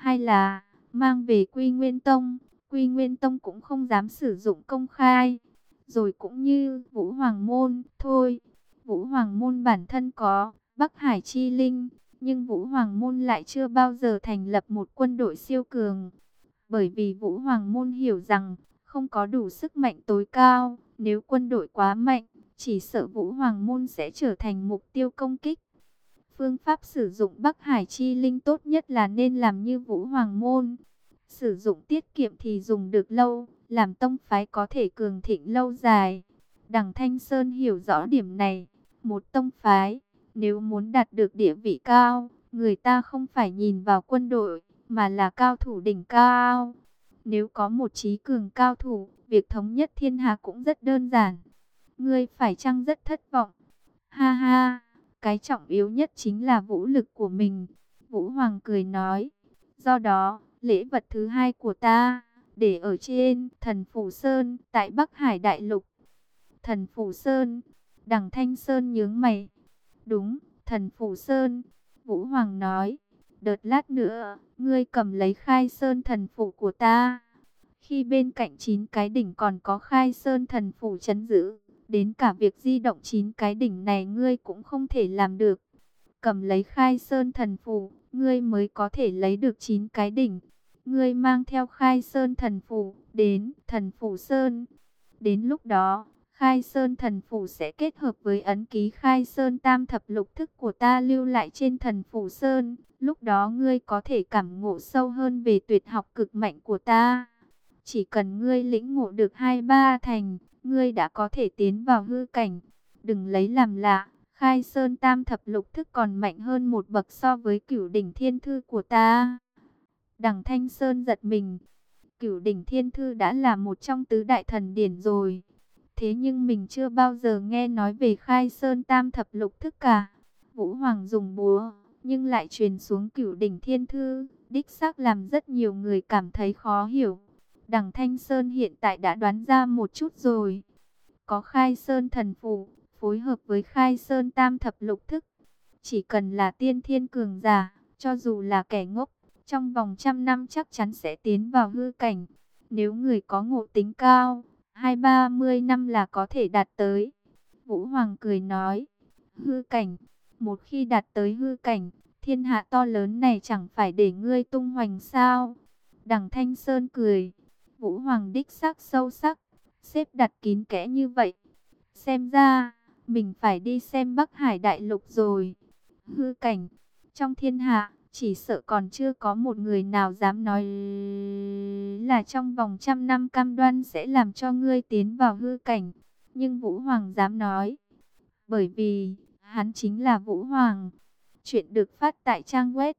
hay là mang về Quy Nguyên Tông. Quy Nguyên Tông cũng không dám sử dụng công khai. Rồi cũng như Vũ Hoàng Môn thôi. Vũ Hoàng Môn bản thân có Bắc Hải Chi Linh, nhưng Vũ Hoàng Môn lại chưa bao giờ thành lập một quân đội siêu cường. Bởi vì Vũ Hoàng Môn hiểu rằng không có đủ sức mạnh tối cao. Nếu quân đội quá mạnh, chỉ sợ Vũ Hoàng Môn sẽ trở thành mục tiêu công kích. Phương pháp sử dụng Bắc Hải Chi Linh tốt nhất là nên làm như Vũ Hoàng Môn. Sử dụng tiết kiệm thì dùng được lâu, làm tông phái có thể cường thịnh lâu dài. Đằng Thanh Sơn hiểu rõ điểm này. Một tông phái, nếu muốn đạt được địa vị cao, người ta không phải nhìn vào quân đội, mà là cao thủ đỉnh cao. Nếu có một trí cường cao thủ, việc thống nhất thiên hạ cũng rất đơn giản. Ngươi phải chăng rất thất vọng? Ha ha, cái trọng yếu nhất chính là vũ lực của mình. Vũ Hoàng cười nói. Do đó, lễ vật thứ hai của ta, để ở trên Thần Phủ Sơn, tại Bắc Hải Đại Lục. Thần Phủ Sơn, Đằng Thanh Sơn nhướng mày. Đúng, Thần Phủ Sơn, Vũ Hoàng nói. Đợt lát nữa, ngươi cầm lấy Khai Sơn Thần Phủ của ta. Khi bên cạnh 9 cái đỉnh còn có Khai Sơn Thần Phủ trấn giữ, đến cả việc di động 9 cái đỉnh này ngươi cũng không thể làm được. Cầm lấy Khai Sơn Thần Phủ, ngươi mới có thể lấy được 9 cái đỉnh. Ngươi mang theo Khai Sơn Thần Phủ đến Thần Phủ Sơn. Đến lúc đó, Khai Sơn Thần Phủ sẽ kết hợp với ấn ký Khai Sơn Tam Thập Lục Thức của ta lưu lại trên Thần Phủ Sơn. Lúc đó ngươi có thể cảm ngộ sâu hơn về tuyệt học cực mạnh của ta. Chỉ cần ngươi lĩnh ngộ được 2-3 thành, ngươi đã có thể tiến vào hư cảnh. Đừng lấy làm lạ, Khai Sơn Tam Thập Lục Thức còn mạnh hơn một bậc so với Cửu Đỉnh Thiên Thư của ta. Đằng Thanh Sơn giật mình. Cửu Đỉnh Thiên Thư đã là một trong tứ đại thần điển rồi. Thế nhưng mình chưa bao giờ nghe nói về Khai Sơn Tam Thập Lục Thức cả. Vũ Hoàng dùng búa, nhưng lại truyền xuống Cửu Đỉnh Thiên Thư, đích xác làm rất nhiều người cảm thấy khó hiểu. Đằng Thanh Sơn hiện tại đã đoán ra một chút rồi. Có Khai Sơn Thần Phủ, phối hợp với Khai Sơn Tam Thập Lục Thức. Chỉ cần là tiên thiên cường giả, cho dù là kẻ ngốc, trong vòng 100 năm chắc chắn sẽ tiến vào hư cảnh. Nếu người có ngộ tính cao, 20-30 năm là có thể đạt tới. Vũ Hoàng cười nói, hư cảnh, một khi đạt tới hư cảnh, thiên hạ to lớn này chẳng phải để ngươi tung hoành sao? Đằng Thanh Sơn cười, Vũ Hoàng đích xác sâu sắc, xếp đặt kín kẽ như vậy. Xem ra, mình phải đi xem Bắc Hải Đại Lục rồi. Hư cảnh, trong thiên hạ, chỉ sợ còn chưa có một người nào dám nói là trong vòng 100 năm cam đoan sẽ làm cho ngươi tiến vào hư cảnh. Nhưng Vũ Hoàng dám nói, bởi vì hắn chính là Vũ Hoàng. Chuyện được phát tại trang web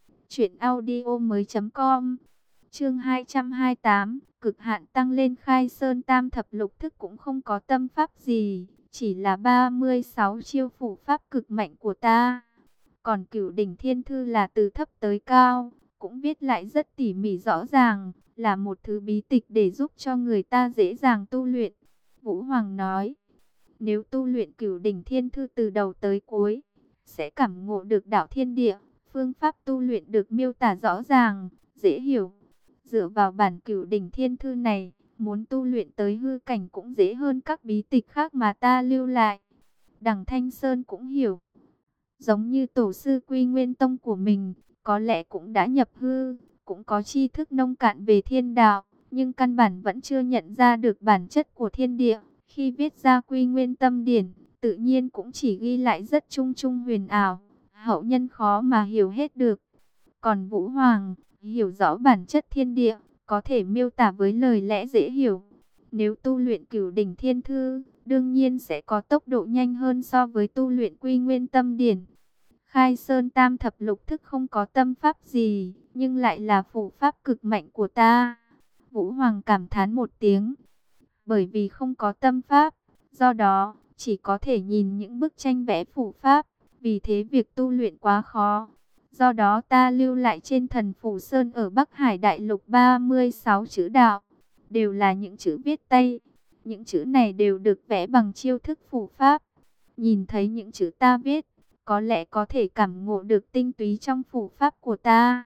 truyệnaudiomoi.com. Chương 228, cực hạn tăng lên. Khai Sơn Tam Thập Lục Thức cũng không có tâm pháp gì, chỉ là 36 chiêu phủ pháp cực mạnh của ta. Còn Cửu Đỉnh Thiên Thư là từ thấp tới cao, cũng viết lại rất tỉ mỉ rõ ràng, là một thứ bí tịch để giúp cho người ta dễ dàng tu luyện. Vũ Hoàng nói, nếu tu luyện Cửu Đỉnh Thiên Thư từ đầu tới cuối, sẽ cảm ngộ được đạo thiên địa, phương pháp tu luyện được miêu tả rõ ràng, dễ hiểu. Dựa vào bản Cửu Đỉnh Thiên Thư này, muốn tu luyện tới hư cảnh cũng dễ hơn các bí tịch khác mà ta lưu lại. Đằng Thanh Sơn cũng hiểu. Giống như tổ sư Quy Nguyên Tông của mình, có lẽ cũng đã nhập hư, cũng có tri thức nông cạn về thiên đạo, nhưng căn bản vẫn chưa nhận ra được bản chất của thiên địa. Khi viết ra Quy Nguyên Tâm Điển, tự nhiên cũng chỉ ghi lại rất chung chung huyền ảo, hậu nhân khó mà hiểu hết được. Còn Vũ Hoàng, hiểu rõ bản chất thiên địa, có thể miêu tả với lời lẽ dễ hiểu. Nếu tu luyện Cửu Đỉnh Thiên Thư, đương nhiên sẽ có tốc độ nhanh hơn so với tu luyện Quy Nguyên Tâm Điển. Khai Sơn Tam Thập Lục Thức không có tâm pháp gì, nhưng lại là phủ pháp cực mạnh của ta. Vũ Hoàng cảm thán một tiếng. Bởi vì không có tâm pháp, do đó chỉ có thể nhìn những bức tranh vẽ phủ pháp, vì thế việc tu luyện quá khó. Do đó ta lưu lại trên Thần Phủ Sơn ở Bắc Hải Đại Lục 36 chữ đạo, đều là những chữ viết tay. Những chữ này đều được vẽ bằng chiêu thức phủ pháp. Nhìn thấy những chữ ta viết, có lẽ có thể cảm ngộ được tinh túy trong phủ pháp của ta.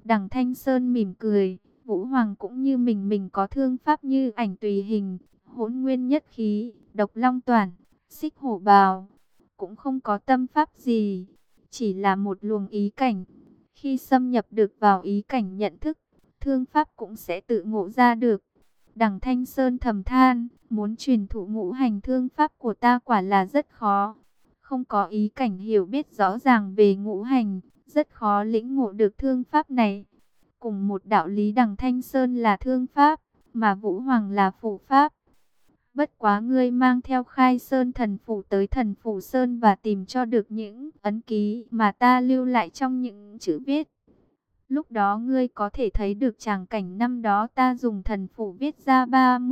Đằng Thanh Sơn mỉm cười, Vũ Hoàng cũng như mình có thương pháp như ảnh tùy hình, hỗn nguyên nhất khí, độc long toàn, xích hổ bào, cũng không có tâm pháp gì, chỉ là một luồng ý cảnh. Khi xâm nhập được vào ý cảnh nhận thức, thương pháp cũng sẽ tự ngộ ra được. Đằng Thanh Sơn thầm than, muốn truyền thụ ngũ hành thương pháp của ta quả là rất khó. Không có ý cảnh hiểu biết rõ ràng về ngũ hành, rất khó lĩnh ngộ được thương pháp này. Cùng một đạo lý, đằng Thanh Sơn là thương pháp, mà Vũ Hoàng là phù pháp. Bất quá ngươi mang theo Khai Sơn thần phủ tới Thần Phủ Sơn và tìm cho được những ấn ký mà ta lưu lại trong những chữ viết. Lúc đó ngươi có thể thấy được tràng cảnh năm đó ta dùng thần phủ viết ra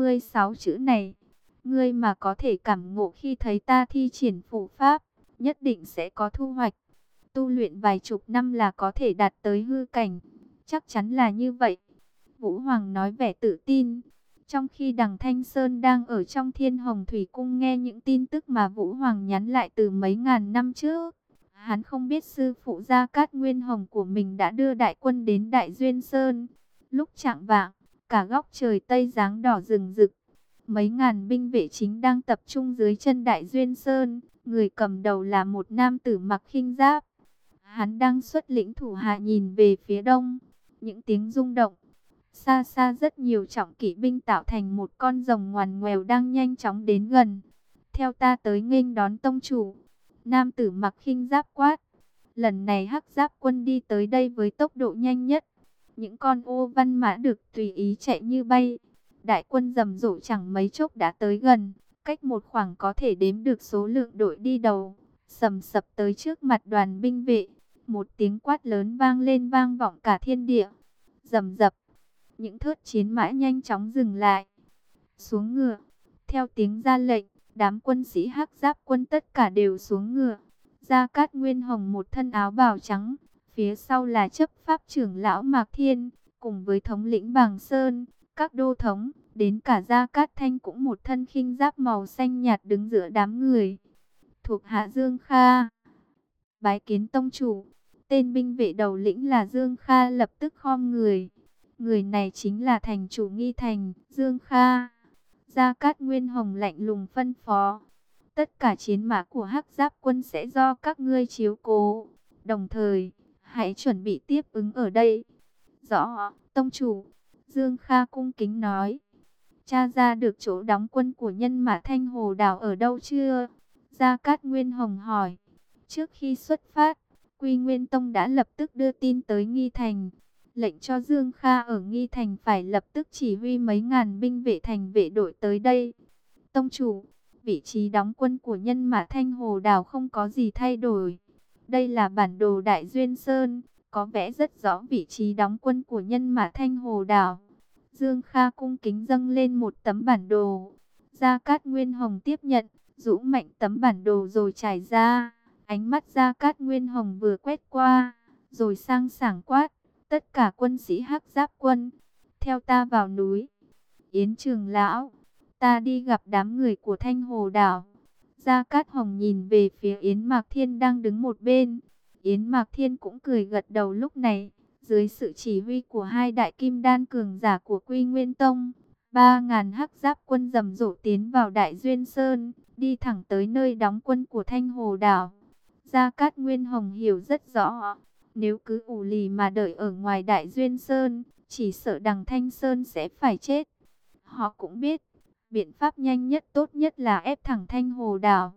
36 chữ này. Ngươi mà có thể cảm ngộ khi thấy ta thi triển phù pháp, nhất định sẽ có thu hoạch. Tu luyện vài chục năm là có thể đạt tới hư cảnh. Chắc chắn là như vậy. Vũ Hoàng nói vẻ tự tin. Trong khi đằng Thanh Sơn đang ở trong Thiên Hồng Thủy Cung nghe những tin tức mà Vũ Hoàng nhắn lại từ mấy ngàn năm trước. Hắn không biết sư phụ Gia Cát Nguyên Hồng của mình đã đưa đại quân đến Đại Duyên Sơn. Lúc chạng vạng, cả góc trời Tây giáng đỏ rừng rực. Mấy ngàn binh vệ chính đang tập trung dưới chân Đại Duyên Sơn. Người cầm đầu là một nam tử mặc khinh giáp. Hắn đang xuất lĩnh thủ hạ nhìn về phía đông. Những tiếng rung động. Xa xa rất nhiều trọng kỵ binh tạo thành một con rồng ngoằn ngoèo đang nhanh chóng đến gần. Theo ta tới nghênh đón tông chủ. Nam tử mặc khinh giáp quát. Lần này Hắc Giáp quân đi tới đây với tốc độ nhanh nhất. Những con ô văn mã được tùy ý chạy như bay. Đại quân rầm rộ chẳng mấy chốc đã tới gần. Cách một khoảng có thể đếm được số lượng đội đi đầu. Sầm sập tới trước mặt đoàn binh vệ. Một tiếng quát lớn vang lên vang vọng cả thiên địa. Rầm rập. Những thớt chiến mã nhanh chóng dừng lại. Xuống ngựa. Theo tiếng ra lệnh, đám quân sĩ Hắc Giáp quân tất cả đều xuống ngựa. Gia Cát Nguyên Hồng một thân áo bào trắng, phía sau là chấp pháp trưởng lão Mạc Thiên, cùng với thống lĩnh Bàng Sơn, các đô thống, đến cả Gia Cát Thanh cũng một thân khinh giáp màu xanh nhạt đứng giữa đám người. Thuộc hạ Dương Kha, bái kiến tông chủ. Tên binh vệ đầu lĩnh là Dương Kha lập tức khom người. Người này chính là thành chủ Nghi Thành, Dương Kha. Gia Cát Nguyên Hồng lạnh lùng phân phó. Tất cả chiến mã của Hắc Giáp quân sẽ do các ngươi chiếu cố. Đồng thời, hãy chuẩn bị tiếp ứng ở đây. Rõ, tông chủ. Dương Kha cung kính nói. Tra ra được chỗ đóng quân của nhân mã Thanh Hồ Đảo ở đâu chưa? Gia Cát Nguyên Hồng hỏi. Trước khi xuất phát, Quy Nguyên Tông đã lập tức đưa tin tới Nghi Thành. Lệnh cho Dương Kha ở Nghi Thành phải lập tức chỉ huy mấy ngàn binh vệ thành vệ đội tới đây. Tông chủ, vị trí đóng quân của nhân mã Thanh Hồ Đảo không có gì thay đổi. Đây là bản đồ Đại Duyên Sơn, có vẽ rất rõ vị trí đóng quân của nhân mã Thanh Hồ Đảo. Dương Kha cung kính dâng lên một tấm bản đồ. Gia Cát Nguyên Hồng tiếp nhận, rũ mạnh tấm bản đồ rồi trải ra. Ánh mắt Gia Cát Nguyên Hồng vừa quét qua, rồi sang sảng quát. Tất cả quân sĩ Hắc Giáp quân, theo ta vào núi. Yến Trường Lão, ta đi gặp đám người của Thanh Hồ Đảo. Gia Cát Hồng nhìn về phía Yến Mạc Thiên đang đứng một bên. Yến Mạc Thiên cũng cười gật đầu lúc này. Dưới sự chỉ huy của hai đại kim đan cường giả của Quy Nguyên Tông, 3.000 Hắc Giáp quân rầm rộ tiến vào Đại Duyên Sơn, đi thẳng tới nơi đóng quân của Thanh Hồ Đảo. Gia Cát Nguyên Hồng hiểu rất rõ. Nếu cứ ù lì mà đợi ở ngoài Đại Duyên Sơn, chỉ sợ đằng Thanh Sơn sẽ phải chết. Họ cũng biết, biện pháp nhanh nhất tốt nhất là ép thẳng Thanh Hồ Đảo.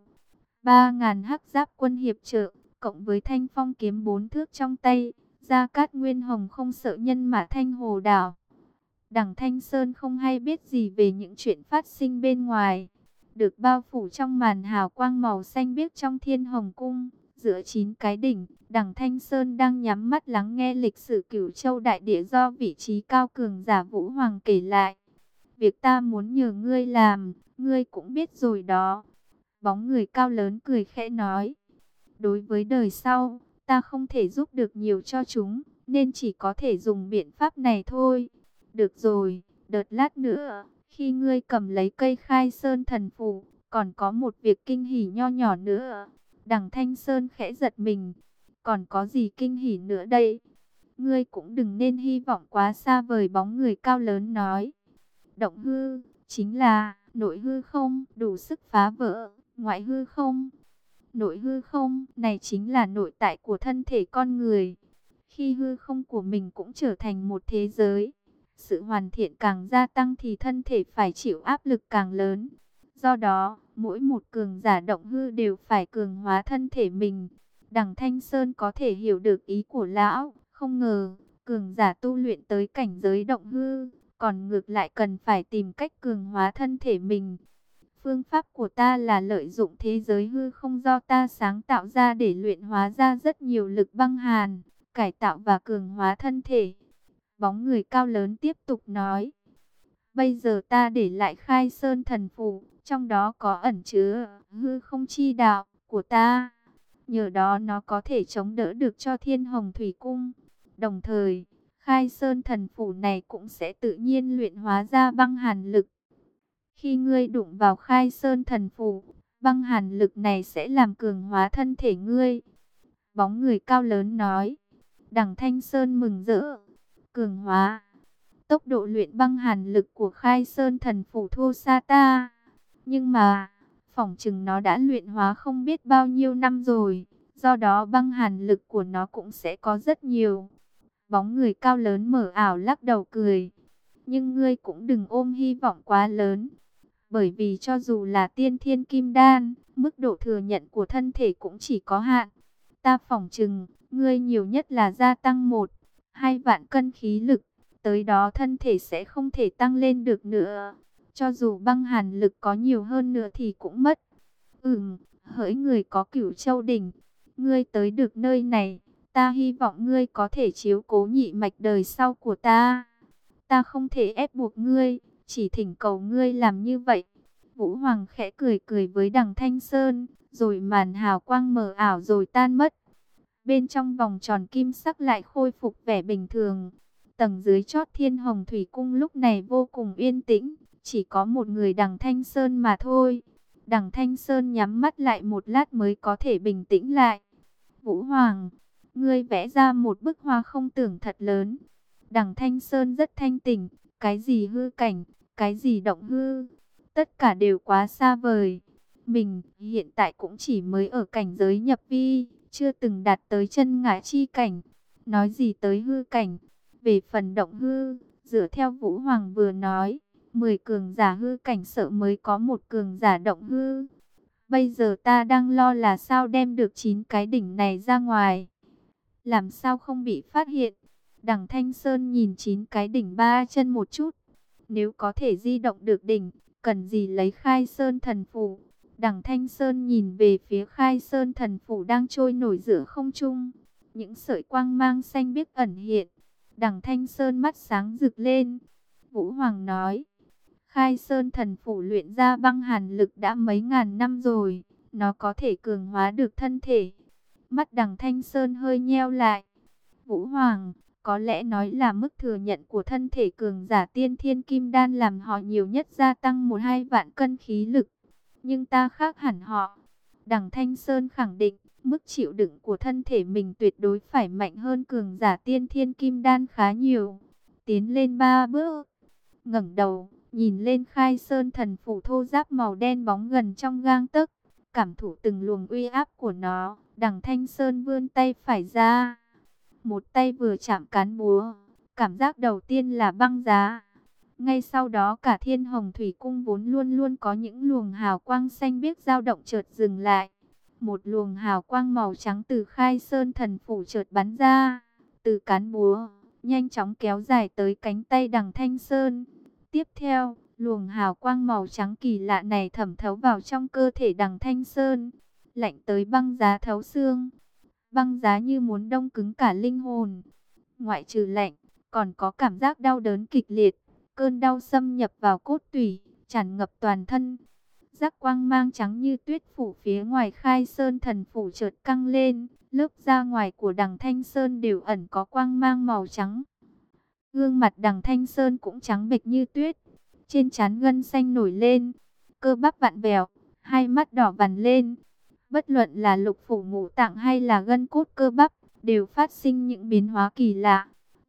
3.000 Hắc Giáp quân hiệp trợ, cộng với thanh phong kiếm 4 thước trong tay, Gia Cát Nguyên Hồng không sợ nhân mã Thanh Hồ Đảo. Đằng Thanh Sơn không hay biết gì về những chuyện phát sinh bên ngoài. Được bao phủ trong màn hào quang màu xanh biếc trong Thiên Hồng Cung, giữa 9 cái đỉnh, đằng Thanh Sơn đang nhắm mắt lắng nghe lịch sử Cửu Châu Đại Địa do vị trí cao cường giả Vũ Hoàng kể lại. Việc ta muốn nhờ ngươi làm, ngươi cũng biết rồi đó. Bóng người cao lớn cười khẽ nói. Đối với đời sau, ta không thể giúp được nhiều cho chúng, nên chỉ có thể dùng biện pháp này thôi. Được rồi, đợt lát nữa, khi ngươi cầm lấy cây Khai Sơn thần phù, còn có một việc kinh hỉ nho nhỏ nữa. Đằng Thanh Sơn khẽ giật mình. Còn có gì kinh hỉ nữa đây? ngươi cũng đừng nên hy vọng quá xa vời, bóng người cao lớn nói. Động hư, chính là nội hư không, đủ sức phá vỡ, ngoại hư không. Nội hư không này chính là nội tại của thân thể con người. Khi hư không của mình cũng trở thành một thế giới, sự hoàn thiện càng gia tăng thì thân thể phải chịu áp lực càng lớn. Do đó, mỗi một cường giả động hư đều phải cường hóa thân thể mình. Đằng Thanh Sơn có thể hiểu được ý của lão, không ngờ cường giả tu luyện tới cảnh giới động hư, còn ngược lại cần phải tìm cách cường hóa thân thể mình. Phương pháp của ta là lợi dụng thế giới hư không do ta sáng tạo ra để luyện hóa ra rất nhiều lực băng hàn, cải tạo và cường hóa thân thể. Bóng người cao lớn tiếp tục nói. Bây giờ ta để lại Khai Sơn thần phù, trong đó có ẩn chứa hư không chi đạo của ta. Nhờ đó nó có thể chống đỡ được cho Thiên Hồng Thủy Cung. Đồng thời, Khai Sơn thần phù này cũng sẽ tự nhiên luyện hóa ra băng hàn lực. Khi ngươi đụng vào Khai Sơn thần phù, băng hàn lực này sẽ làm cường hóa thân thể ngươi. Bóng người cao lớn nói. Đằng Thanh Sơn mừng rỡ. Cường hóa. Tốc độ luyện băng hàn lực của Khai Sơn thần phù thua xa ta. Nhưng mà, phỏng chừng nó đã luyện hóa không biết bao nhiêu năm rồi. Do đó băng hàn lực của nó cũng sẽ có rất nhiều. Bóng người cao lớn mở ảo lắc đầu cười. Nhưng ngươi cũng đừng ôm hy vọng quá lớn. Bởi vì cho dù là tiên thiên kim đan, mức độ thừa nhận của thân thể cũng chỉ có hạn. Ta phỏng chừng, ngươi nhiều nhất là gia tăng 1-2 vạn cân khí lực. Tới đó thân thể sẽ không thể tăng lên được nữa. Cho dù băng hàn lực có nhiều hơn nữa thì cũng mất. Hỡi người có Cửu Châu đỉnh, ngươi tới được nơi này, ta hy vọng ngươi có thể chiếu cố nhị mạch đời sau của ta. Ta không thể ép buộc ngươi, chỉ thỉnh cầu ngươi làm như vậy. Vũ Hoàng khẽ cười cười với Đằng Thanh Sơn, rồi màn hào quang mờ ảo rồi tan mất. Bên trong vòng tròn kim sắc lại khôi phục vẻ bình thường. Tầng dưới chót Thiên Hồng Thủy Cung lúc này vô cùng yên tĩnh, chỉ có một người Đằng Thanh Sơn mà thôi. Đằng Thanh Sơn nhắm mắt lại một lát mới có thể bình tĩnh lại. Vũ Hoàng, ngươi vẽ ra một bức hoa không tưởng thật lớn. Đằng Thanh Sơn rất thanh tỉnh, cái gì hư cảnh, cái gì động hư, tất cả đều quá xa vời. Mình hiện tại cũng chỉ mới ở cảnh giới nhập vi, chưa từng đạt tới chân ngã chi cảnh. Nói gì tới hư cảnh, về phần động hư, dựa theo Vũ Hoàng vừa nói, 10 cường giả hư cảnh sợ mới có một cường giả động hư. Bây giờ ta đang lo là sao đem được 9 cái đỉnh này ra ngoài. Làm sao không bị phát hiện. Đằng Thanh Sơn nhìn 9 cái đỉnh 3 chân một chút. Nếu có thể di động được đỉnh, cần gì lấy Khai Sơn thần phù. Đằng Thanh Sơn nhìn về phía Khai Sơn thần phù đang trôi nổi giữa không trung. Những sợi quang mang xanh biếc ẩn hiện. Đằng Thanh Sơn mắt sáng rực lên. Vũ Hoàng nói. Khai Sơn thần phù luyện ra băng hàn lực đã mấy ngàn năm rồi. Nó có thể cường hóa được thân thể. Mắt Đằng Thanh Sơn hơi nheo lại. Vũ Hoàng, có lẽ nói là mức thừa nhận của thân thể cường giả tiên thiên kim đan làm họ nhiều nhất gia tăng 1-2 vạn cân khí lực. Nhưng ta khác hẳn họ. Đằng Thanh Sơn khẳng định, mức chịu đựng của thân thể mình tuyệt đối phải mạnh hơn cường giả tiên thiên kim đan khá nhiều. Tiến lên 3 bước, ngẩng đầu, nhìn lên Khai Sơn thần phù thô ráp màu đen bóng gần trong gang tấc, cảm thụ từng luồng uy áp của nó. Đằng Thanh Sơn vươn tay phải ra, một tay vừa chạm cán búa, cảm giác đầu tiên là băng giá. Ngay sau đó cả Thiên Hồng Thủy Cung vốn luôn luôn có những luồng hào quang xanh biếc dao động chợt dừng lại. Một luồng hào quang màu trắng từ Khai Sơn thần phủ chợt bắn ra, từ cán búa, nhanh chóng kéo dài tới cánh tay Đằng Thanh Sơn. Tiếp theo, luồng hào quang màu trắng kỳ lạ này thẩm thấu vào trong cơ thể Đằng Thanh Sơn, lạnh tới băng giá thấu xương. Băng giá như muốn đông cứng cả linh hồn. Ngoại trừ lạnh, còn có cảm giác đau đớn kịch liệt. Cơn đau xâm nhập vào cốt tủy, tràn ngập toàn thân. Giác quang mang trắng như tuyết phủ phía ngoài Khai Sơn thần phủ chợt căng lên. Lớp da ngoài của Đằng Thanh Sơn đều ẩn có quang mang màu trắng. Gương mặt Đằng Thanh Sơn cũng trắng bệch như tuyết. Trên trán gân xanh nổi lên, cơ bắp vặn vẹo, hai mắt đỏ vằn lên. Bất luận là lục phủ ngũ tạng hay là gân cốt cơ bắp, đều phát sinh những biến hóa kỳ lạ.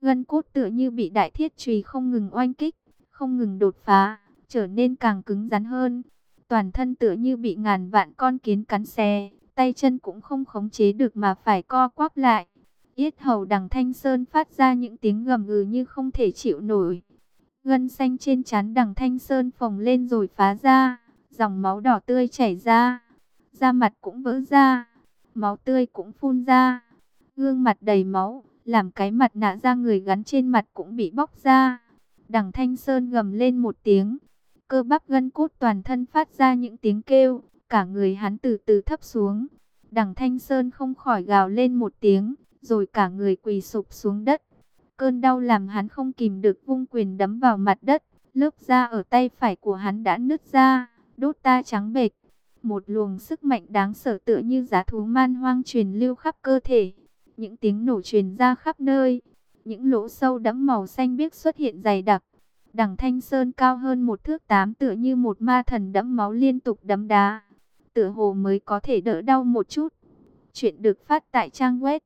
Gân cốt tựa như bị đại thiết chùy không ngừng oanh kích, không ngừng đột phá, trở nên càng cứng rắn hơn. Toàn thân tựa như bị ngàn vạn con kiến cắn xé, tay chân cũng không khống chế được mà phải co quắp lại. Yết hầu Đằng Thanh Sơn phát ra những tiếng gầm gừ như không thể chịu nổi. Gân xanh trên trán Đằng Thanh Sơn phồng lên rồi phá ra, dòng máu đỏ tươi chảy ra, da mặt cũng vỡ ra, máu tươi cũng phun ra. Gương mặt đầy máu, làm cái mặt nạ da người gắn trên mặt cũng bị bóc ra. Đằng Thanh Sơn gầm lên một tiếng, cơ bắp gân cốt toàn thân phát ra những tiếng kêu, cả người hắn từ từ thấp xuống. Đằng Thanh Sơn không khỏi gào lên một tiếng, rồi cả người quỳ sụp xuống đất. Cơn đau làm hắn không kìm được vung quyền đấm vào mặt đất, lớp da ở tay phải của hắn đã nứt ra, đốt ta trắng bệch. Một luồng sức mạnh đáng sợ tựa như dã thú man hoang truyền lưu khắp cơ thể. Những tiếng nổ truyền ra khắp nơi, những lỗ sâu đẫm màu xanh biếc xuất hiện dày đặc. Đằng Thanh Sơn cao hơn 1 thước 8 tựa như một ma thần đẫm máu liên tục đấm đá, tựa hồ mới có thể đỡ đau một chút. Chuyện được phát tại trang web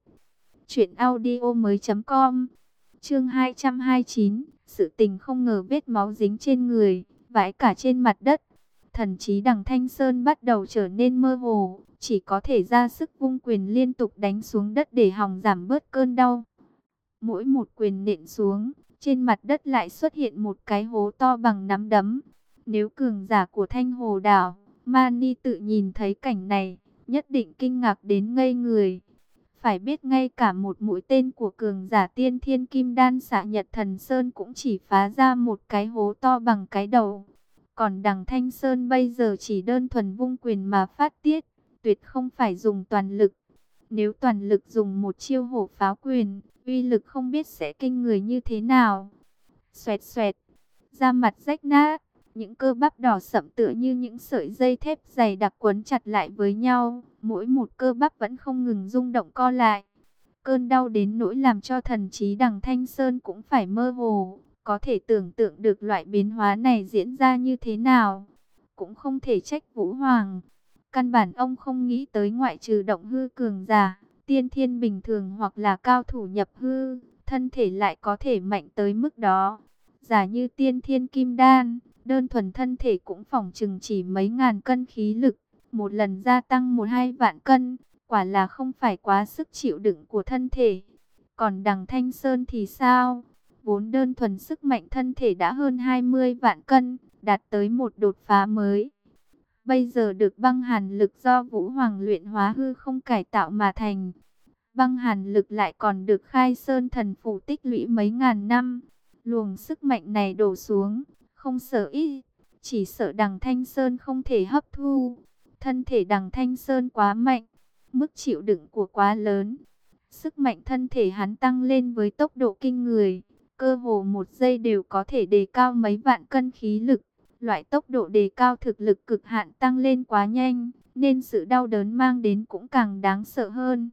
truyệnaudiomoi.com. Chương 229, sự tình không ngờ, vết máu dính trên người, vãi cả trên mặt đất. Thần trí Đằng Thanh Sơn bắt đầu trở nên mơ hồ, chỉ có thể ra sức vung quyền liên tục đánh xuống đất để hòng giảm bớt cơn đau. Mỗi một quyền nện xuống, trên mặt đất lại xuất hiện một cái hố to bằng nắm đấm. Nếu cường giả của Thanh Hồ Đảo, Mani tự nhìn thấy cảnh này, nhất định kinh ngạc đến ngây người. Phải biết ngay cả một mũi tên của cường giả tiên thiên kim đan xạ Nhật Thần Sơn cũng chỉ phá ra một cái hố to bằng cái đầu. Còn Đằng Thanh Sơn bây giờ chỉ đơn thuần vung quyền mà phát tiết, tuyệt không phải dùng toàn lực. Nếu toàn lực dùng một chiêu hổ pháo quyền, uy lực không biết sẽ kinh người như thế nào. Xoẹt xoẹt, da mặt rách nát, những cơ bắp đỏ sậm tựa như những sợi dây thép dày đặc quấn chặt lại với nhau, mỗi một cơ bắp vẫn không ngừng rung động co lại. Cơn đau đến nỗi làm cho thần trí Đằng Thanh Sơn cũng phải mơ hồ, có thể tưởng tượng được loại biến hóa này diễn ra như thế nào. Cũng không thể trách Vũ Hoàng, căn bản ông không nghĩ tới ngoại trừ động hư cường giả, tiên thiên bình thường hoặc là cao thủ nhập hư, thân thể lại có thể mạnh tới mức đó. Giả như tiên thiên kim đan, đơn thuần thân thể cũng phỏng chừng chỉ mấy ngàn cân khí lực, một lần gia tăng 1-2 vạn cân, quả là không phải quá sức chịu đựng của thân thể. Còn Đằng Thanh Sơn thì sao? Vốn đơn thuần sức mạnh thân thể đã hơn 20 vạn cân, đạt tới một đột phá mới. Bây giờ được băng hàn lực do Vũ Hoàng luyện hóa hư không cải tạo mà thành. Băng hàn lực lại còn được Khai Sơn thần phủ tích lũy mấy ngàn năm. Luồng sức mạnh này đổ xuống, không sợ ít, chỉ sợ Đằng Thanh Sơn không thể hấp thu. Thân thể Đằng Thanh Sơn quá mạnh, mức chịu đựng của quá lớn. Sức mạnh thân thể hắn tăng lên với tốc độ kinh người, cơ hồ một giây đều có thể đề cao mấy vạn cân khí lực. Loại tốc độ đề cao thực lực cực hạn tăng lên quá nhanh, nên sự đau đớn mang đến cũng càng đáng sợ hơn.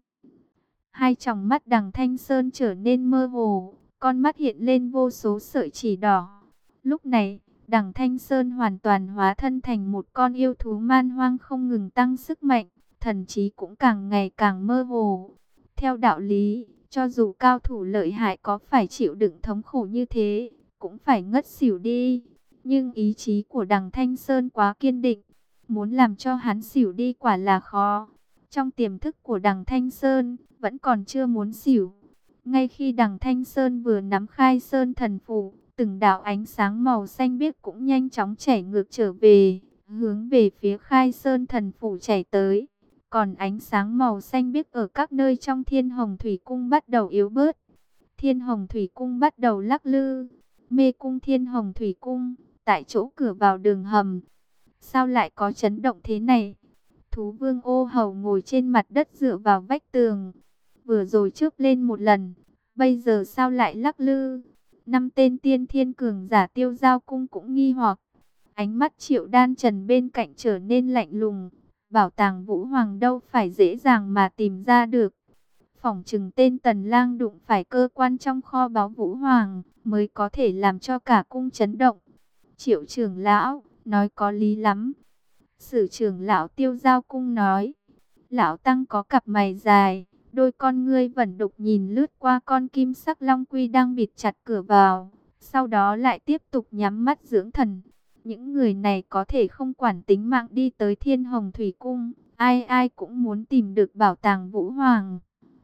Hai tròng mắt Đằng Thanh Sơn trở nên mơ hồ, con mắt hiện lên vô số sợi chỉ đỏ. Lúc này, Đằng Thanh Sơn hoàn toàn hóa thân thành một con yêu thú man hoang, không ngừng tăng sức mạnh, thần trí cũng càng ngày càng mơ hồ. Theo đạo lý, cho dù cao thủ lợi hại có phải chịu đựng thống khổ như thế, cũng phải ngất xỉu đi. Nhưng ý chí của Đằng Thanh Sơn quá kiên định, muốn làm cho hắn xỉu đi quả là khó. Trong tiềm thức của Đằng Thanh Sơn, vẫn còn chưa muốn xỉu. Ngay khi Đằng Thanh Sơn vừa nắm Khai Sơn thần phù, từng đạo ánh sáng màu xanh biếc cũng nhanh chóng chảy ngược trở về, hướng về phía Khai Sơn thần phù chảy tới. Còn ánh sáng màu xanh biếc ở các nơi trong Thiên Hồng Thủy Cung bắt đầu yếu bớt. Thiên Hồng Thủy Cung bắt đầu lắc lư. Mê cung Thiên Hồng Thủy Cung, tại chỗ cửa vào đường hầm. Sao lại có chấn động thế này? Thú Vương Ô Hầu ngồi trên mặt đất dựa vào vách tường. Vừa rồi chớp lên một lần, bây giờ sao lại lắc lư? 5 tên tiên thiên cường giả Tiêu Giao Cung cũng nghi hoặc. Ánh mắt Triệu Đan Trần bên cạnh trở nên lạnh lùng. Bảo tàng Vũ Hoàng đâu phải dễ dàng mà tìm ra được. Phỏng chừng tên Tần Lang đụng phải cơ quan trong kho báu Vũ Hoàng, mới có thể làm cho cả cung chấn động. Triệu trưởng lão, nói có lý lắm. Sử trưởng lão Tiêu Giao Cung nói. Lão Tăng có cặp mày dài, Đôi con ngươi vẫn đục nhìn lướt qua con kim sắc long quy đang bịt chặt cửa vào, sau đó lại tiếp tục nhắm mắt dưỡng thần. Những người này có thể không quản tính mạng đi tới Thiên Hồng Thủy Cung, ai ai cũng muốn tìm được bảo tàng Vũ Hoàng.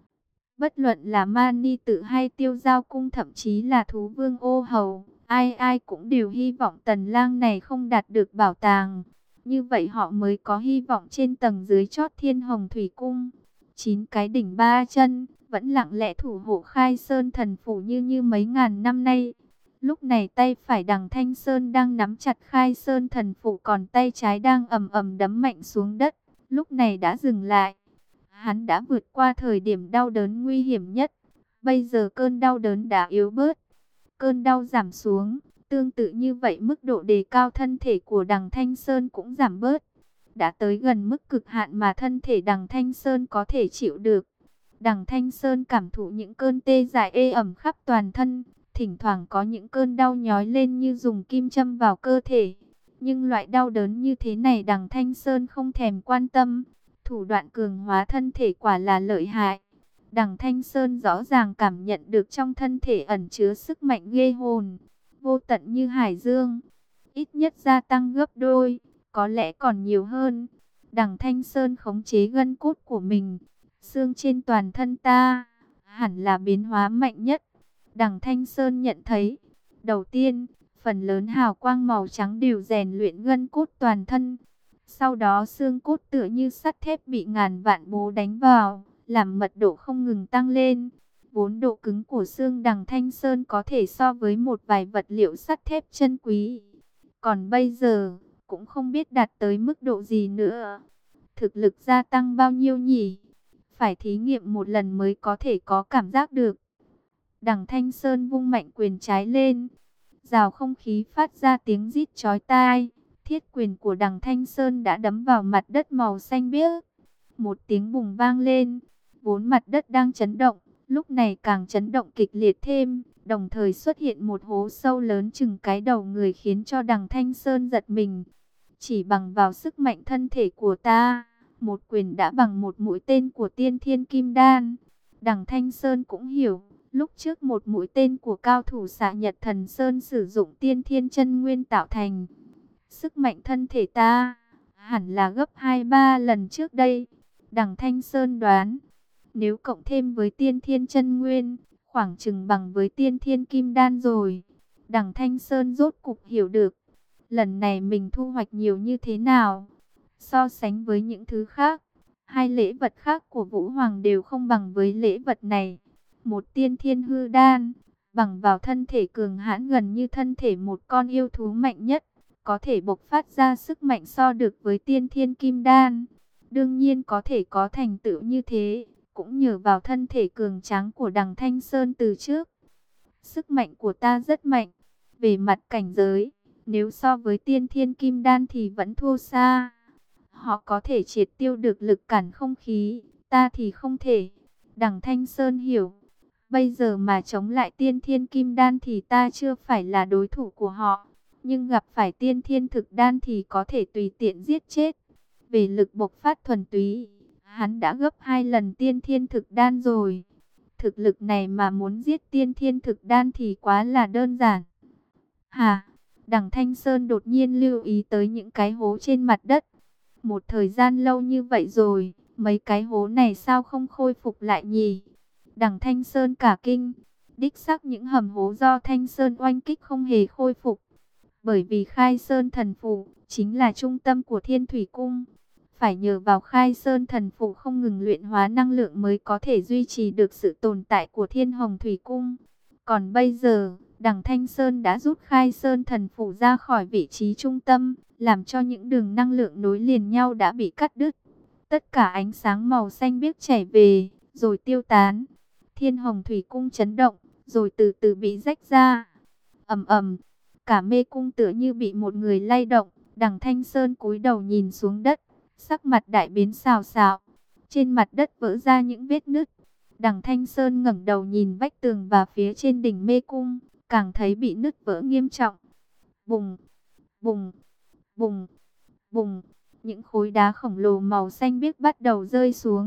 Bất luận là Mani Tự hay Tiêu Giao Cung, thậm chí là Thú Vương Ô Hầu, ai ai cũng đều hy vọng Tần Lang này không đạt được bảo tàng. Như vậy họ mới có hy vọng trên tầng dưới chót Thiên Hồng Thủy Cung. 9 cái đỉnh 3 chân vẫn lặng lẽ thủ hộ Khai Sơn Thần Phủ như mấy ngàn năm nay. Lúc này tay phải Đằng Thanh Sơn đang nắm chặt Khai Sơn Thần Phủ, còn tay trái đang ầm ầm đấm mạnh xuống đất. Lúc này đã dừng lại. Hắn đã vượt qua thời điểm đau đớn nguy hiểm nhất. Bây giờ cơn đau đớn đã yếu bớt. Cơn đau giảm xuống. Tương tự như vậy, mức độ đề cao thân thể của Đằng Thanh Sơn cũng giảm bớt. Đã tới gần mức cực hạn mà thân thể Đằng Thanh Sơn có thể chịu được. Đằng Thanh Sơn cảm thụ những cơn tê dại ê ẩm khắp toàn thân. Thỉnh thoảng có những cơn đau nhói lên như dùng kim châm vào cơ thể. Nhưng loại đau đớn như thế này Đằng Thanh Sơn không thèm quan tâm. Thủ đoạn cường hóa thân thể quả là lợi hại. Đằng Thanh Sơn rõ ràng cảm nhận được trong thân thể ẩn chứa sức mạnh ghê hồn, vô tận như hải dương. Ít nhất gia tăng gấp đôi, có lẽ còn nhiều hơn. Đằng Thanh Sơn khống chế gân cốt của mình. Xương trên toàn thân ta hẳn là biến hóa mạnh nhất. Đằng Thanh Sơn nhận thấy. Đầu tiên, phần lớn hào quang màu trắng đều rèn luyện gân cốt toàn thân. Sau đó xương cốt tựa như sắt thép bị ngàn vạn búa đánh vào, làm mật độ không ngừng tăng lên. Vốn độ cứng của xương Đằng Thanh Sơn có thể so với một vài vật liệu sắt thép chân quý. Còn bây giờ, cũng không biết đạt tới mức độ gì nữa. Thực lực gia tăng bao nhiêu nhỉ? Phải thí nghiệm một lần mới có thể có cảm giác được. Đằng Thanh Sơn vung mạnh quyền trái lên. Rào không khí phát ra tiếng rít chói tai. Thiết quyền của Đằng Thanh Sơn đã đấm vào mặt đất màu xanh biếc. Một tiếng bùng vang lên. Vốn mặt đất đang chấn động, lúc này càng chấn động kịch liệt thêm. Đồng thời xuất hiện một hố sâu lớn chừng cái đầu người, khiến cho Đằng Thanh Sơn giật mình. Chỉ bằng vào sức mạnh thân thể của ta, một quyền đã bằng một mũi tên của Tiên Thiên Kim Đan. Đằng Thanh Sơn cũng hiểu, lúc trước một mũi tên của cao thủ Xạ Nhật Thần Sơn sử dụng Tiên Thiên Chân Nguyên tạo thành. Sức mạnh thân thể ta hẳn là gấp 2-3 lần trước đây. Đằng Thanh Sơn đoán, nếu cộng thêm với Tiên Thiên Chân Nguyên, khoảng chừng bằng với Tiên Thiên Kim Đan rồi. Đằng Thanh Sơn rốt cục hiểu được, lần này mình thu hoạch nhiều như thế nào. So sánh với những thứ khác, hai lễ vật khác của Vũ Hoàng đều không bằng với lễ vật này. Một Tiên Thiên Hư Đan, bằng vào thân thể cường hãn gần như thân thể một con yêu thú mạnh nhất, có thể bộc phát ra sức mạnh so được với Tiên Thiên Kim Đan. Đương nhiên có thể có thành tựu như thế, cũng nhờ vào thân thể cường tráng của Đằng Thanh Sơn từ trước. Sức mạnh của ta rất mạnh. Về mặt cảnh giới, nếu so với Tiên Thiên Kim Đan thì vẫn thua xa. Họ có thể triệt tiêu được lực cản không khí, ta thì không thể. Đằng Thanh Sơn hiểu, bây giờ mà chống lại Tiên Thiên Kim Đan thì ta chưa phải là đối thủ của họ. Nhưng gặp phải Tiên Thiên Thực Đan thì có thể tùy tiện giết chết. Về lực bộc phát thuần túy, hắn đã gấp 2 lần Tiên Thiên Thực Đan rồi. Thực lực này mà muốn giết Tiên Thiên Thực Đan thì quá là đơn giản. Hà, Đằng Thanh Sơn đột nhiên lưu ý tới những cái hố trên mặt đất. Một thời gian lâu như vậy rồi, mấy cái hố này sao không khôi phục lại nhỉ? Đằng Thanh Sơn cả kinh. Đích xác những hầm hố do Thanh Sơn oanh kích không hề khôi phục. Bởi vì Khai Sơn Thần Phủ chính là trung tâm của Thiên Thủy Cung. Phải nhờ vào Khai Sơn Thần Phủ không ngừng luyện hóa năng lượng mới có thể duy trì được sự tồn tại của Thiên Hồng Thủy Cung. Còn bây giờ, Đằng Thanh Sơn đã rút Khai Sơn Thần Phủ ra khỏi vị trí trung tâm, làm cho những đường năng lượng nối liền nhau đã bị cắt đứt. Tất cả ánh sáng màu xanh biếc chảy về, rồi tiêu tán. Thiên Hồng Thủy Cung chấn động, rồi từ từ bị rách ra. Ầm ầm, cả mê cung tựa như bị một người lay động. Đằng Thanh Sơn cúi đầu nhìn xuống đất, sắc mặt đại biến xào xạo. Trên mặt đất vỡ ra những vết nứt. Đằng Thanh Sơn ngẩng đầu nhìn vách tường và phía trên đỉnh mê cung, càng thấy bị nứt vỡ nghiêm trọng. Bùng, bùng, bùng, bùng. Những khối đá khổng lồ màu xanh biếc bắt đầu rơi xuống.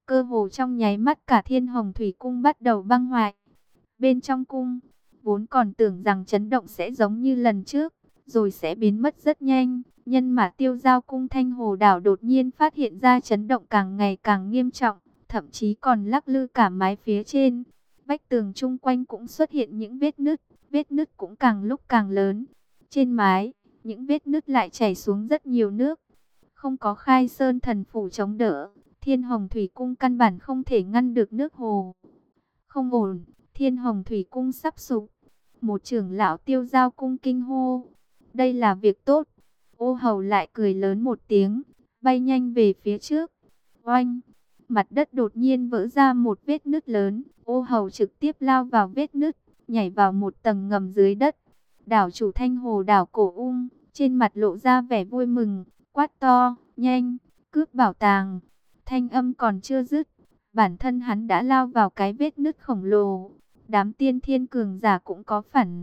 Cơ hồ trong nháy mắt cả Thiên Hồng Thủy Cung bắt đầu băng hoại. Bên trong cung, vốn còn tưởng rằng chấn động sẽ giống như lần trước, rồi sẽ biến mất rất nhanh. Nhân mà Tiêu Giao Cung Thanh Hồ Đảo đột nhiên phát hiện ra chấn động càng ngày càng nghiêm trọng, thậm chí còn lắc lư cả mái phía trên. Vách tường chung quanh cũng xuất hiện những vết nứt cũng càng lúc càng lớn. Trên mái, những vết nứt lại chảy xuống rất nhiều nước. Không có Khai Sơn thần phủ chống đỡ, Thiên Hồng Thủy Cung căn bản không thể ngăn được nước hồ. Không ổn, Thiên Hồng Thủy Cung sắp sụp. Một trưởng lão Tiêu Giao Cung kinh hô. Đây là việc tốt. Ô Hầu lại cười lớn một tiếng, bay nhanh về phía trước. Oanh! Mặt đất đột nhiên vỡ ra một vết nứt lớn. Ô Hầu trực tiếp lao vào vết nứt, nhảy vào một tầng ngầm dưới đất. Đảo chủ Thanh Hồ Đảo Cổ Ung, trên mặt lộ ra vẻ vui mừng, quát to, nhanh, cướp bảo tàng. Thanh âm còn chưa dứt, bản thân hắn đã lao vào cái vết nứt khổng lồ. Đám tiên thiên cường giả cũng có phản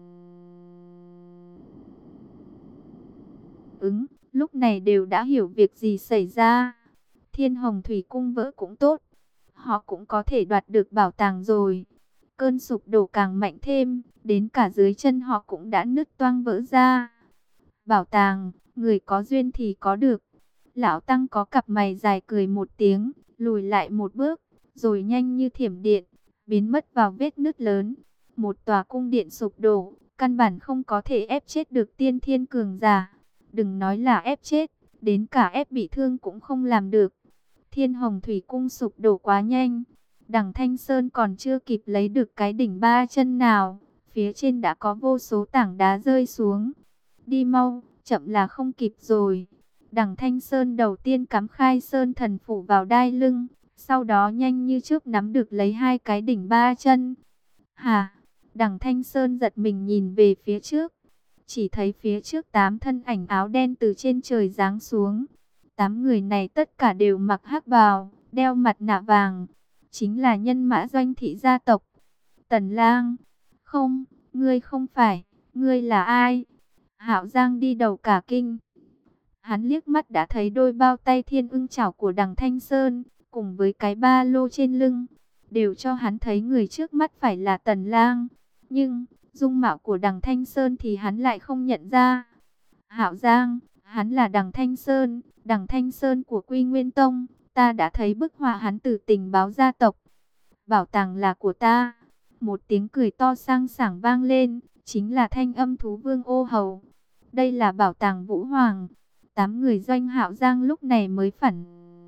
ứng, lúc này đều đã hiểu việc gì xảy ra. Thiên Hồng Thủy Cung vỡ cũng tốt, họ cũng có thể đoạt được bảo tàng rồi. Cơn sụp đổ càng mạnh thêm, đến cả dưới chân họ cũng đã nứt toang vỡ ra. Bảo tàng, người có duyên thì có được. Lão Tăng có cặp mày dài cười một tiếng, lùi lại một bước, rồi nhanh như thiểm điện, biến mất vào vết nứt lớn. Một tòa cung điện sụp đổ, căn bản không có thể ép chết được tiên thiên cường giả. Đừng nói là ép chết, đến cả ép bị thương cũng không làm được. Thiên Hồng Thủy Cung sụp đổ quá nhanh. Đằng Thanh Sơn còn chưa kịp lấy được cái đỉnh ba chân nào, phía trên đã có vô số tảng đá rơi xuống. Đi mau, chậm là không kịp rồi. Đằng Thanh Sơn đầu tiên cắm Khai Sơn thần phủ vào đai lưng, sau đó nhanh như chớp nắm được lấy hai cái đỉnh ba chân. Hả? Đằng Thanh Sơn giật mình nhìn về phía trước, chỉ thấy phía trước 8 thân ảnh áo đen từ trên trời giáng xuống. 8 người này tất cả đều mặc hắc bào, đeo mặt nạ vàng, chính là nhân mã Doanh thị gia tộc. Tần Lang, không, ngươi không phải, ngươi là ai? Hạo Giang đi đầu cả kinh. Hắn liếc mắt đã thấy đôi bao tay thiên ưng chảo của đằng Thanh Sơn, cùng với cái ba lô trên lưng, đều cho hắn thấy người trước mắt phải là Tần Lang. Nhưng, dung mạo của đằng Thanh Sơn thì hắn lại không nhận ra. Hạo Giang, hắn là đằng Thanh Sơn của Quy Nguyên Tông, ta đã thấy bức họa hắn từ tình báo gia tộc. Bảo tàng là của ta. Một tiếng cười to sang sảng vang lên, chính là thanh âm thú vương Ô Hầu. Đây là bảo tàng Vũ Hoàng. 8 người Doanh Hạo Giang lúc này mới phản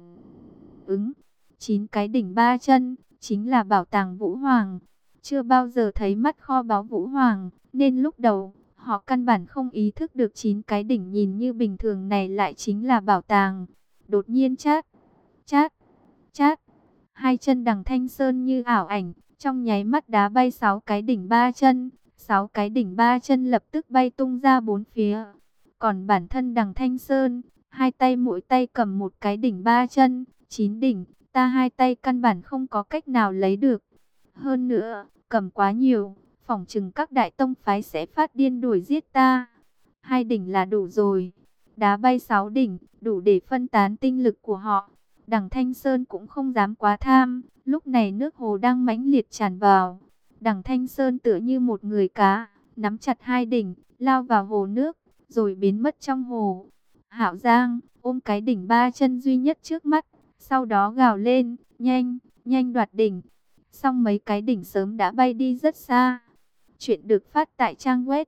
ứng. 9 cái đỉnh ba chân, chính là bảo tàng Vũ Hoàng. Chưa bao giờ thấy mắt kho báu Vũ Hoàng, nên lúc đầu, họ căn bản không ý thức được 9 cái đỉnh nhìn như bình thường này lại chính là bảo tàng. Đột nhiên chát, chát, chát. Hai chân đằng Thanh Sơn như ảo ảnh, trong nháy mắt đá bay 6 cái đỉnh ba chân. 6 cái đỉnh ba chân lập tức bay tung ra bốn phía. Còn bản thân đằng Thanh Sơn, hai tay mỗi tay cầm một cái đỉnh ba chân. 9 đỉnh, ta hai tay căn bản không có cách nào lấy được. Hơn nữa, cầm quá nhiều, phỏng chừng các đại tông phái sẽ phát điên đuổi giết ta. 2 đỉnh là đủ rồi. Đá bay 6 đỉnh, đủ để phân tán tinh lực của họ. Đằng Thanh Sơn cũng không dám quá tham, lúc này nước hồ đang mãnh liệt tràn vào. Đằng Thanh Sơn tựa như một người cá, nắm chặt 2 đỉnh, lao vào hồ nước, rồi biến mất trong hồ. Hạo Giang ôm cái đỉnh ba chân duy nhất trước mắt, sau đó gào lên, nhanh, nhanh đoạt đỉnh. Xong mấy cái đỉnh sớm đã bay đi rất xa. Chuyện được phát tại trang web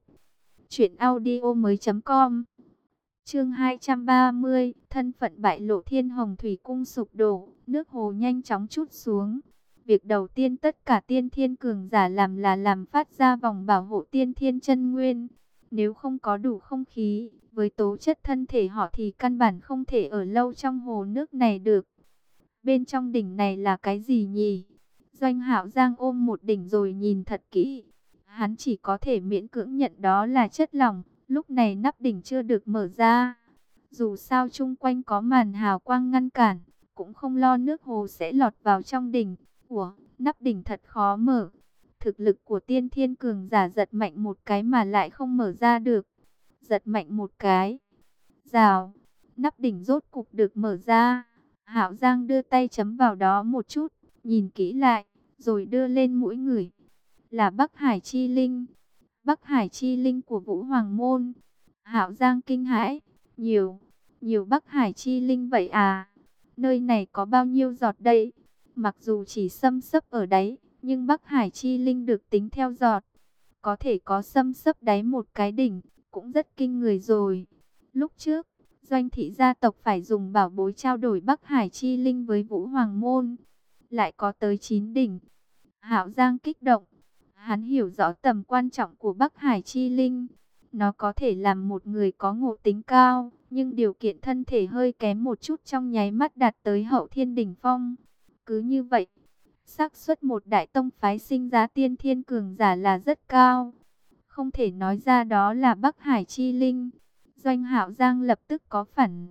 truyệnaudiomoi.com. Chương 230, thân phận bại lộ. Thiên Hồng Thủy Cung sụp đổ, nước hồ nhanh chóng trút xuống. Việc đầu tiên tất cả tiên thiên cường giả làm là làm phát ra vòng bảo hộ tiên thiên chân nguyên. Nếu không có đủ không khí, với tố chất thân thể họ thì căn bản không thể ở lâu trong hồ nước này được. Bên trong đỉnh này là cái gì nhỉ? Doanh Hạo Giang ôm một đỉnh rồi nhìn thật kỹ. Hắn chỉ có thể miễn cưỡng nhận đó là chất lỏng. Lúc này nắp đỉnh chưa được mở ra. Dù sao chung quanh có màn hào quang ngăn cản, cũng không lo nước hồ sẽ lọt vào trong đỉnh. Ủa, nắp đỉnh thật khó mở. Thực lực của tiên thiên cường giả giật mạnh một cái mà lại không mở ra được. Giật mạnh một cái. Rào, nắp đỉnh rốt cục được mở ra. Hạo Giang đưa tay chấm vào đó một chút, nhìn kỹ lại, rồi đưa lên mũi người. Là Bắc Hải Chi Linh. Bắc Hải Chi Linh của Vũ Hoàng Môn. Hạo Giang kinh hãi, nhiều Bắc Hải Chi Linh vậy à? Nơi này có bao nhiêu giọt đây? Mặc dù chỉ xâm xấp ở đáy, nhưng Bắc Hải Chi Linh được tính theo giọt. Có thể có xâm xấp đáy một cái đỉnh, cũng rất kinh người rồi. Lúc trước, Doanh thị gia tộc phải dùng bảo bối trao đổi Bắc Hải Chi Linh với Vũ Hoàng Môn. Lại có tới 9 đỉnh. Hạo Giang kích động. Hắn hiểu rõ tầm quan trọng của Bắc Hải Chi Linh. Nó có thể làm một người có ngộ tính cao, nhưng điều kiện thân thể hơi kém một chút trong nháy mắt đạt tới hậu thiên đỉnh phong. Cứ như vậy, xác suất một đại tông phái sinh ra tiên thiên cường giả là rất cao. Không thể nói ra đó là Bắc Hải Chi Linh. Doanh Hạo Giang lập tức có phản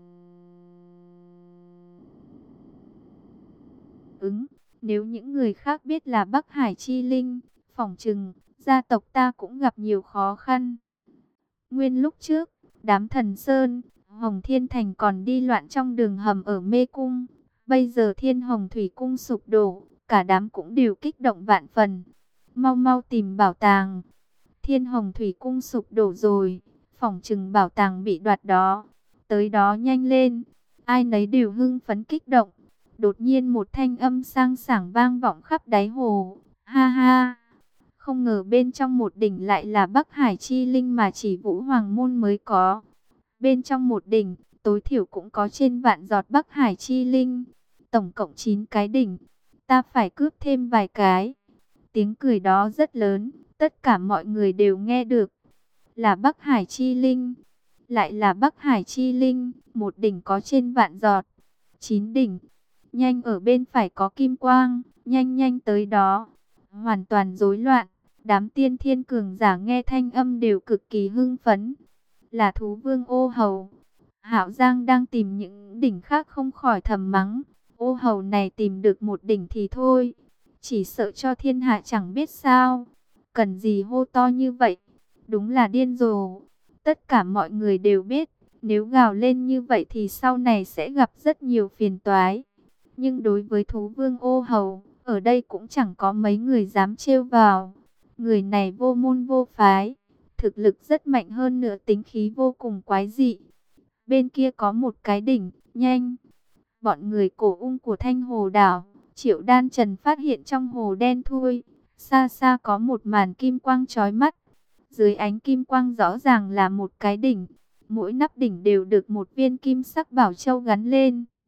ứng. Nếu những người khác biết là Bắc Hải Chi Linh, phỏng chừng gia tộc ta cũng gặp nhiều khó khăn. Nguyên lúc trước, đám Thần Sơn, Hồng Thiên Thành còn đi loạn trong đường hầm ở Mê Cung. Bây giờ Thiên Hồng Thủy Cung sụp đổ, cả đám cũng đều kích động vạn phần. Mau mau tìm bảo tàng. Thiên Hồng Thủy Cung sụp đổ rồi, phỏng chừng bảo tàng bị đoạt đó. Tới đó nhanh lên. Ai nấy đều hưng phấn kích động. Đột nhiên một thanh âm sang sảng vang vọng khắp đáy hồ. Ha ha! Không ngờ bên trong một đỉnh lại là Bắc Hải Chi Linh mà chỉ Vũ Hoàng Môn mới có. Bên trong một đỉnh, tối thiểu cũng có trên vạn giọt Bắc Hải Chi Linh. Tổng cộng 9 cái đỉnh. Ta phải cướp thêm vài cái. Tiếng cười đó rất lớn, tất cả mọi người đều nghe được. Là Bắc Hải Chi Linh. Lại là Bắc Hải Chi Linh, một đỉnh có trên vạn giọt. 9 đỉnh. Nhanh, ở bên phải có kim quang, nhanh nhanh tới đó. Hoàn toàn rối loạn. Đám tiên thiên cường giả nghe thanh âm đều cực kỳ hưng phấn. Là thú vương Ô Hầu. Hạo Giang đang tìm những đỉnh khác không khỏi thầm mắng. Ô Hầu này tìm được một đỉnh thì thôi, chỉ sợ cho thiên hạ chẳng biết sao. Cần gì hô to như vậy? Đúng là điên rồ. Tất cả mọi người đều biết, nếu gào lên như vậy thì sau này sẽ gặp rất nhiều phiền toái. Nhưng đối với thú vương Ô Hầu, ở đây cũng chẳng có mấy người dám trêu vào. Người này vô môn vô phái, thực lực rất mạnh, hơn nữa tính khí vô cùng quái dị. Bên kia có một cái đỉnh, nhanh. Bọn người cổ ung của Thanh Hồ Đảo, Triệu Đan Trần phát hiện trong hồ đen thui, xa xa có một màn kim quang chói mắt. Dưới ánh kim quang rõ ràng là một cái đỉnh. Mỗi nắp đỉnh đều được một viên kim sắc bảo châu gắn lên.